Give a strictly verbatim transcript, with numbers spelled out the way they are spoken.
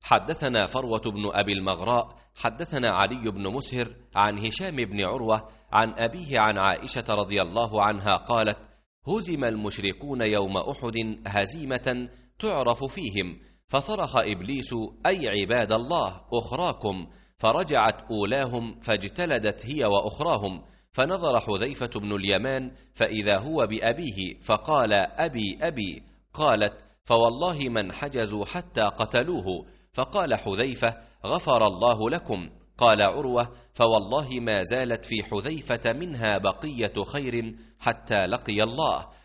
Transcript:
حدثنا فروة بن أبي المغراء حدثنا علي بن مسهر عن هشام بن عروة عن أبيه عن عائشة رضي الله عنها قالت: هزم المشركون يوم أحد هزيمة تعرف فيهم، فصرخ إبليس: أي عباد الله أخراكم، فرجعت أولاهم فاجتلدت هي وأخراهم، فنظر حذيفة بن اليمان فإذا هو بأبيه فقال: أبي أبي. قالت: فوالله من حجزوا حتى قتلوه. فقال حذيفة: غفر الله لكم. قال عروة: فوالله ما زالت في حذيفة منها بقية خير حتى لقي الله.